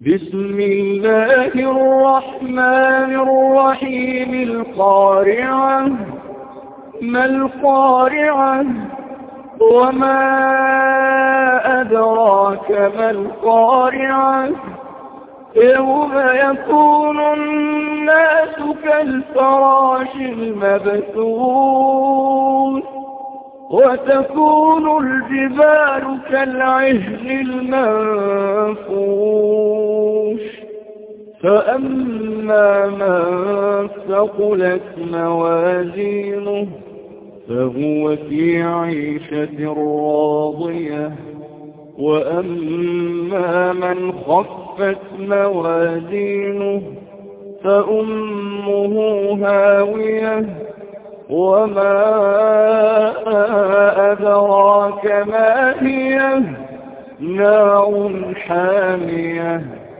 بسم الله الرحمن الرحيم. القارعة. ما القارعة؟ وما أدراك ما القارعة؟ يوم يكون الناس كالفراش المبثوث وتكون الجبال كالعهن المنفوش فأما من ثقلت موازينه فهو في عيشة راضية وأما من خفت موازينه فأمه هاوية وما أدراك ما هي نار حامية